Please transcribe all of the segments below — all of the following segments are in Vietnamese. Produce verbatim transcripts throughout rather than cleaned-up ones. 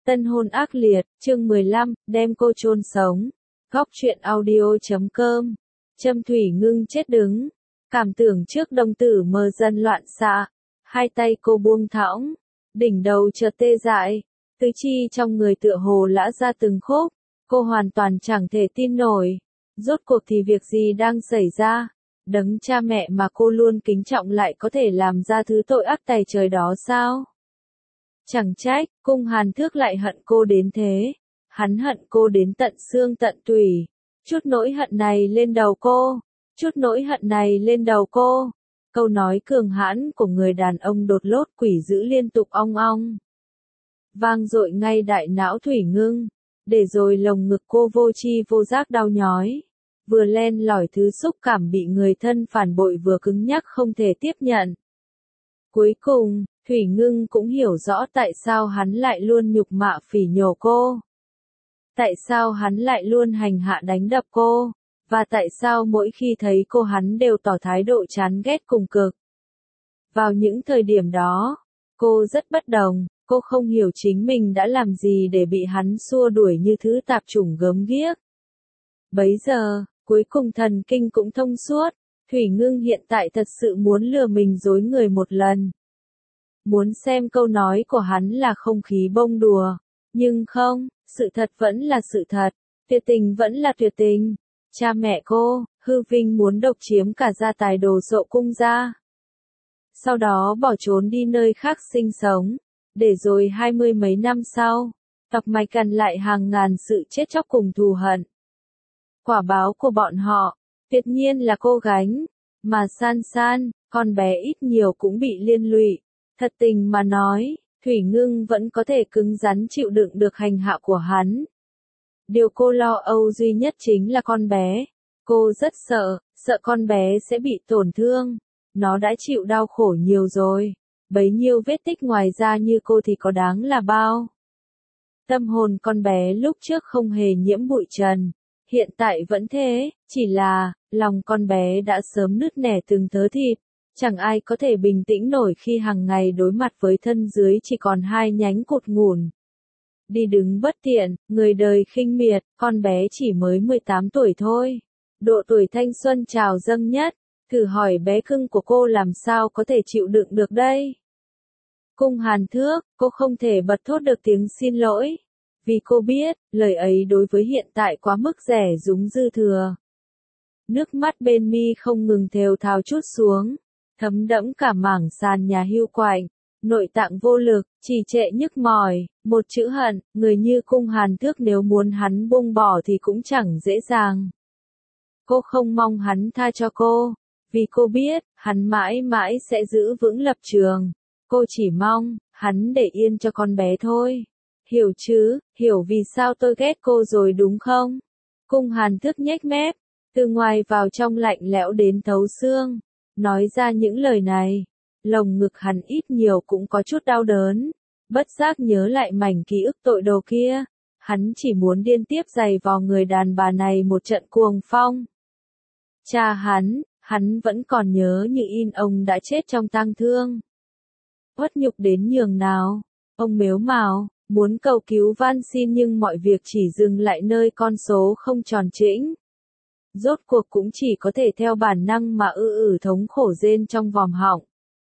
Tân hôn ác liệt, chương mười lăm, đem cô chôn sống. Góc truyện audio chấm com. Châm thủy ngưng chết đứng. Cảm tưởng trước đồng tử mơ dân loạn xạ. Hai tay cô buông thõng. Đỉnh đầu chợt tê dại. Tứ chi trong người tựa hồ lã ra từng khúc. Cô hoàn toàn chẳng thể tin nổi. Rốt cuộc thì việc gì đang xảy ra? Đấng cha mẹ mà cô luôn kính trọng lại có thể làm ra thứ tội ác tày trời đó sao? Chẳng trách, cung Hàn Thước lại hận cô đến thế. Hắn hận cô đến tận xương tận tủy. Chút nỗi hận này lên đầu cô. Chút nỗi hận này lên đầu cô. Câu nói cường hãn của người đàn ông đột lốt quỷ dữ liên tục ong ong. Vang dội ngay đại não Thủy Ngưng. Để rồi lồng ngực cô vô tri vô giác đau nhói. Vừa len lỏi thứ xúc cảm bị người thân phản bội vừa cứng nhắc không thể tiếp nhận. Cuối cùng, Thủy Ngưng cũng hiểu rõ tại sao hắn lại luôn nhục mạ phỉ nhổ cô. Tại sao hắn lại luôn hành hạ đánh đập cô, và tại sao mỗi khi thấy cô hắn đều tỏ thái độ chán ghét cùng cực. Vào những thời điểm đó, cô rất bất đồng, cô không hiểu chính mình đã làm gì để bị hắn xua đuổi như thứ tạp chủng gớm ghiếc. Bấy giờ, cuối cùng thần kinh cũng thông suốt, Thủy Ngưng hiện tại thật sự muốn lừa mình dối người một lần. Muốn xem câu nói của hắn là không khí bông đùa. Nhưng không, sự thật vẫn là sự thật. Tuyệt tình vẫn là tuyệt tình. Cha mẹ cô, hư vinh muốn độc chiếm cả gia tài đồ sộ cung gia. Sau đó bỏ trốn đi nơi khác sinh sống. Để rồi hai mươi mấy năm sau, tọc mạch cằn lại hàng ngàn sự chết chóc cùng thù hận. Quả báo của bọn họ, tuyệt nhiên là cô gánh. Mà San San, con bé ít nhiều cũng bị liên lụy. Thật tình mà nói, Thủy Ngưng vẫn có thể cứng rắn chịu đựng được hành hạ của hắn. Điều cô lo âu duy nhất chính là con bé. Cô rất sợ, sợ con bé sẽ bị tổn thương. Nó đã chịu đau khổ nhiều rồi. Bấy nhiêu vết tích ngoài ra như cô thì có đáng là bao. Tâm hồn con bé lúc trước không hề nhiễm bụi trần. Hiện tại vẫn thế, chỉ là, lòng con bé đã sớm nứt nẻ từng thớ thịt. Chẳng ai có thể bình tĩnh nổi khi hàng ngày đối mặt với thân dưới chỉ còn hai nhánh cụt ngủn. Đi đứng bất tiện, người đời khinh miệt, con bé chỉ mới mười tám tuổi thôi. Độ tuổi thanh xuân trào dâng nhất, thử hỏi bé cưng của cô làm sao có thể chịu đựng được đây? Cung Hàn Thước, cô không thể bật thốt được tiếng xin lỗi. Vì cô biết, lời ấy đối với hiện tại quá mức rẻ rúng dư thừa. Nước mắt bên mi không ngừng thều thào trút xuống. Thấm đẫm cả mảng sàn nhà hiu quạnh, nội tạng vô lực, trì trệ nhức mỏi, một chữ hận, người như Cung Hàn Thước nếu muốn hắn buông bỏ thì cũng chẳng dễ dàng. Cô không mong hắn tha cho cô, vì cô biết, hắn mãi mãi sẽ giữ vững lập trường. Cô chỉ mong, hắn để yên cho con bé thôi. Hiểu chứ, hiểu vì sao tôi ghét cô rồi đúng không? Cung Hàn Thước nhếch mép, từ ngoài vào trong lạnh lẽo đến thấu xương. Nói ra những lời này, lồng ngực hắn ít nhiều cũng có chút đau đớn, bất giác nhớ lại mảnh ký ức tội đồ kia, hắn chỉ muốn điên tiếp giày vò người đàn bà này một trận cuồng phong. Cha hắn, hắn vẫn còn nhớ như in ông đã chết trong tang thương. Uất nhục đến nhường nào, ông mếu mào, muốn cầu cứu van xin nhưng mọi việc chỉ dừng lại nơi con số không tròn trĩnh. Rốt cuộc cũng chỉ có thể theo bản năng mà ư ử thống khổ rên trong vòm họng.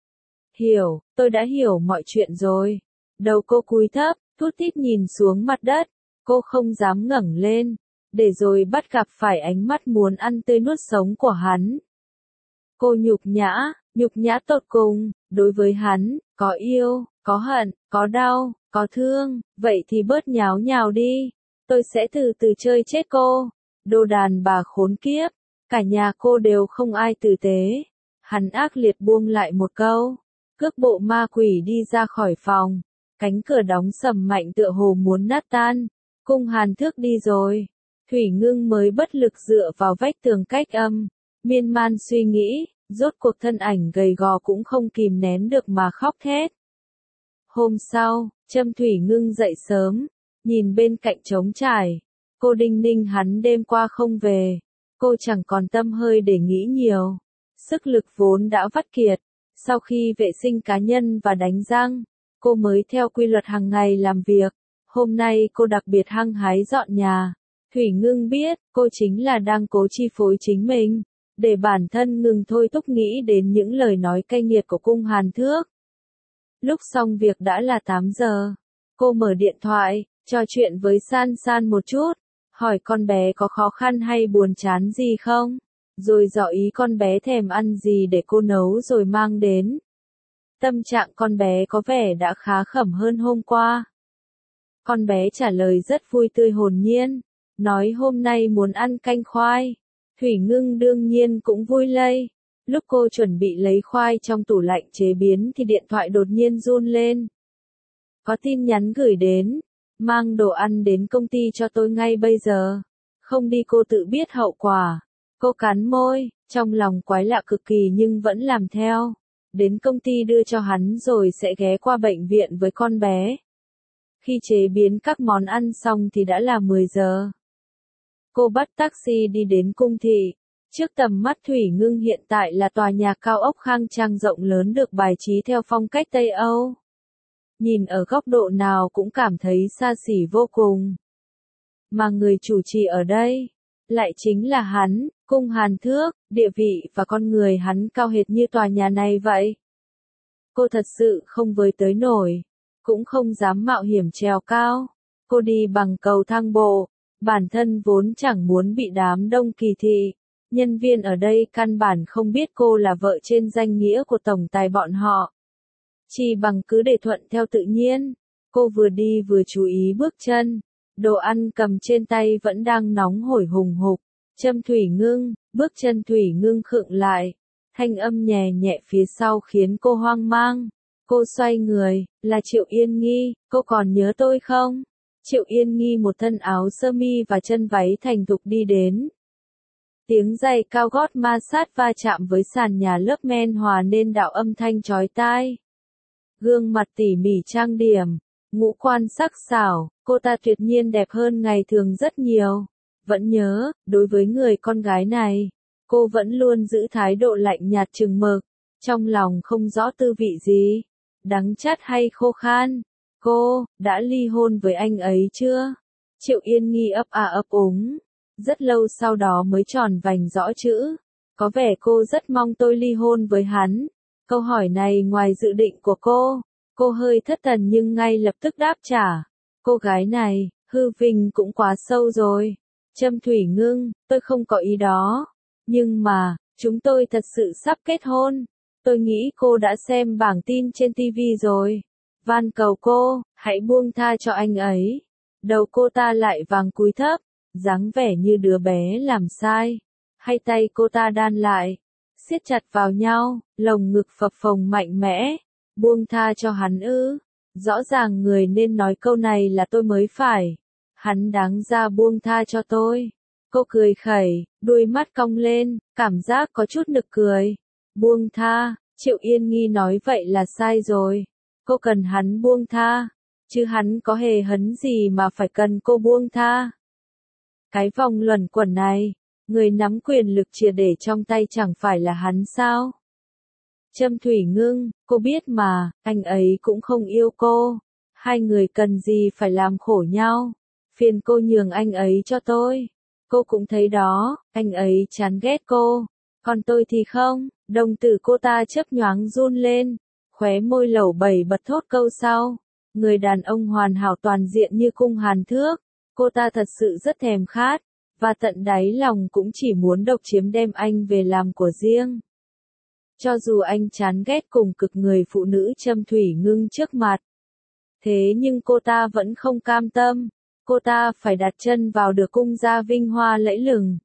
Hiểu, tôi đã hiểu mọi chuyện rồi. Đầu cô cúi thấp, thút thít nhìn xuống mặt đất. Cô không dám ngẩng lên, để rồi bắt gặp phải ánh mắt muốn ăn tươi nuốt sống của hắn. Cô nhục nhã, nhục nhã tột cùng, đối với hắn, có yêu, có hận, có đau, có thương, vậy thì bớt nháo nhào đi. Tôi sẽ từ từ chơi chết cô. Đồ đàn bà khốn kiếp, cả nhà cô đều không ai tử tế. Hắn ác liệt buông lại một câu, cước bộ ma quỷ đi ra khỏi phòng, cánh cửa đóng sầm mạnh tựa hồ muốn nát tan. Cung Hàn Thước đi rồi, Thủy Ngưng mới bất lực dựa vào vách tường cách âm, miên man suy nghĩ, rốt cuộc thân ảnh gầy gò cũng không kìm nén được mà khóc thét. Hôm sau, Trâm Thủy Ngưng dậy sớm, nhìn bên cạnh trống trải. Cô đinh ninh hắn đêm qua không về, cô chẳng còn tâm hơi để nghĩ nhiều. Sức lực vốn đã vắt kiệt, sau khi vệ sinh cá nhân và đánh răng, cô mới theo quy luật hàng ngày làm việc. Hôm nay cô đặc biệt hăng hái dọn nhà. Thủy Ngưng biết, cô chính là đang cố chi phối chính mình, để bản thân ngừng thôi thúc nghĩ đến những lời nói cay nghiệt của cung Hàn Thước. Lúc xong việc đã là tám giờ. Cô mở điện thoại, trò chuyện với San San một chút, hỏi con bé có khó khăn hay buồn chán gì không, rồi dò ý con bé thèm ăn gì để cô nấu rồi mang đến. Tâm trạng con bé có vẻ đã khá khẩm hơn hôm qua. Con bé trả lời rất vui tươi hồn nhiên, nói hôm nay muốn ăn canh khoai. Thủy Ngưng đương nhiên cũng vui lây. Lúc cô chuẩn bị lấy khoai trong tủ lạnh chế biến thì điện thoại đột nhiên run lên. Có tin nhắn gửi đến, mang đồ ăn đến công ty cho tôi ngay bây giờ. Không đi cô tự biết hậu quả. Cô cắn môi, trong lòng quái lạ cực kỳ nhưng vẫn làm theo. Đến công ty đưa cho hắn rồi sẽ ghé qua bệnh viện với con bé. Khi chế biến các món ăn xong thì đã là mười giờ. Cô bắt taxi đi đến cung thị. Trước tầm mắt Thủy Ngưng hiện tại là tòa nhà cao ốc khang trang rộng lớn được bài trí theo phong cách Tây Âu. Nhìn ở góc độ nào cũng cảm thấy xa xỉ vô cùng. Mà người chủ trì ở đây, lại chính là hắn, cung Hàn Thước, địa vị và con người hắn cao hệt như tòa nhà này vậy. Cô thật sự không với tới nổi, cũng không dám mạo hiểm trèo cao. Cô đi bằng cầu thang bộ, bản thân vốn chẳng muốn bị đám đông kỳ thị. Nhân viên ở đây căn bản không biết cô là vợ trên danh nghĩa của tổng tài bọn họ. Chỉ bằng cứ để thuận theo tự nhiên, cô vừa đi vừa chú ý bước chân. Đồ ăn cầm trên tay vẫn đang nóng hổi hùng hục. Châm Thủy Ngưng, bước chân Thủy Ngưng khựng lại. Thanh âm nhẹ nhẹ phía sau khiến cô hoang mang. Cô xoay người, là Triệu Yên Nghi, cô còn nhớ tôi không? Triệu Yên Nghi một thân áo sơ mi và chân váy thành thục đi đến. Tiếng giày cao gót ma sát va chạm với sàn nhà lớp men hòa nên đạo âm thanh chói tai. Gương mặt tỉ mỉ trang điểm, ngũ quan sắc sảo, cô ta tuyệt nhiên đẹp hơn ngày thường rất nhiều. Vẫn nhớ, đối với người con gái này, cô vẫn luôn giữ thái độ lạnh nhạt chừng mực, trong lòng không rõ tư vị gì, đắng chát hay khô khan. Cô, đã ly hôn với anh ấy chưa? Triệu Yên Nghi ấp à ấp úng. Rất lâu sau đó mới tròn vành rõ chữ. Có vẻ cô rất mong tôi ly hôn với hắn. Câu hỏi này ngoài dự định của cô. Cô hơi thất thần nhưng ngay lập tức đáp trả. Cô gái này, hư vinh cũng quá sâu rồi. Châm Thủy Ngưng, tôi không có ý đó. Nhưng mà, chúng tôi thật sự sắp kết hôn. Tôi nghĩ cô đã xem bảng tin trên ti vi rồi. Van cầu cô, hãy buông tha cho anh ấy. Đầu cô ta lại vàng cúi thấp, dáng vẻ như đứa bé làm sai. Hai tay cô ta đan lại, siết chặt vào nhau, lồng ngực phập phồng mạnh mẽ. Buông tha cho hắn ư? Rõ ràng người nên nói câu này là tôi mới phải. Hắn đáng ra buông tha cho tôi. Cô cười khẩy, đuôi mắt cong lên, cảm giác có chút nực cười. Buông tha, Triệu Yên Nghi nói vậy là sai rồi. Cô cần hắn buông tha, chứ hắn có hề hấn gì mà phải cần cô buông tha. Cái vòng luẩn quẩn này, người nắm quyền lực triệt để trong tay chẳng phải là hắn sao? Châm Thủy Ngưng, cô biết mà, anh ấy cũng không yêu cô. Hai người cần gì phải làm khổ nhau. Phiền cô nhường anh ấy cho tôi. Cô cũng thấy đó, anh ấy chán ghét cô. Còn tôi thì không. Đồng tử cô ta chớp nhoáng run lên. Khóe môi lẩu bẩy bật thốt câu sau. Người đàn ông hoàn hảo toàn diện như cung Hàn Thước. Cô ta thật sự rất thèm khát. Và tận đáy lòng cũng chỉ muốn độc chiếm đem anh về làm của riêng. Cho dù anh chán ghét cùng cực người phụ nữ Châm Thủy Ngưng trước mặt. Thế nhưng cô ta vẫn không cam tâm. Cô ta phải đặt chân vào được cung gia vinh hoa lẫy lừng.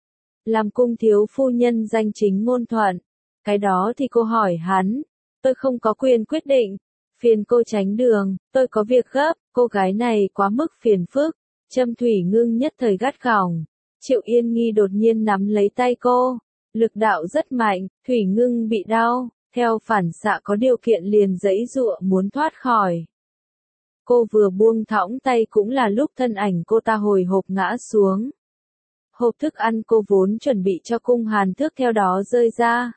Làm cung thiếu phu nhân danh chính ngôn thuận. Cái đó thì cô hỏi hắn. Tôi không có quyền quyết định. Phiền cô tránh đường, tôi có việc gấp. Cô gái này quá mức phiền phức. Châm Thủy Ngưng nhất thời gắt gỏng. Triệu Yên Nghi đột nhiên nắm lấy tay cô. Lực đạo rất mạnh, Thủy Ngưng bị đau. Theo phản xạ có điều kiện liền giãy giụa muốn thoát khỏi. Cô vừa buông thõng tay cũng là lúc thân ảnh cô ta hồi hộp ngã xuống. Hộp thức ăn cô vốn chuẩn bị cho cung Hàn Thước theo đó rơi ra.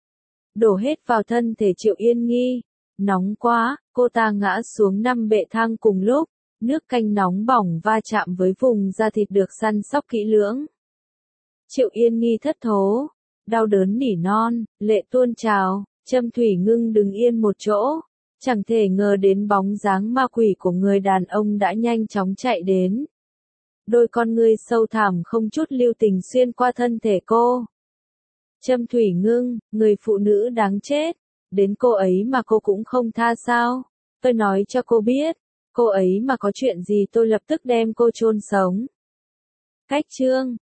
Đổ hết vào thân thể Triệu Yên Nghi. Nóng quá, cô ta ngã xuống năm bệ thang cùng lúc. Nước canh nóng bỏng va chạm với vùng da thịt được săn sóc kỹ lưỡng. Triệu Yên Nghi thất thố, đau đớn nỉ non, lệ tuôn trào, Châm Thủy Ngưng đứng yên một chỗ, chẳng thể ngờ đến bóng dáng ma quỷ của người đàn ông đã nhanh chóng chạy đến. Đôi con ngươi sâu thẳm không chút lưu tình xuyên qua thân thể cô. Châm Thủy Ngưng, người phụ nữ đáng chết, đến cô ấy mà cô cũng không tha sao? Tôi nói cho cô biết, cô ấy mà có chuyện gì tôi lập tức đem cô chôn sống. Cách chương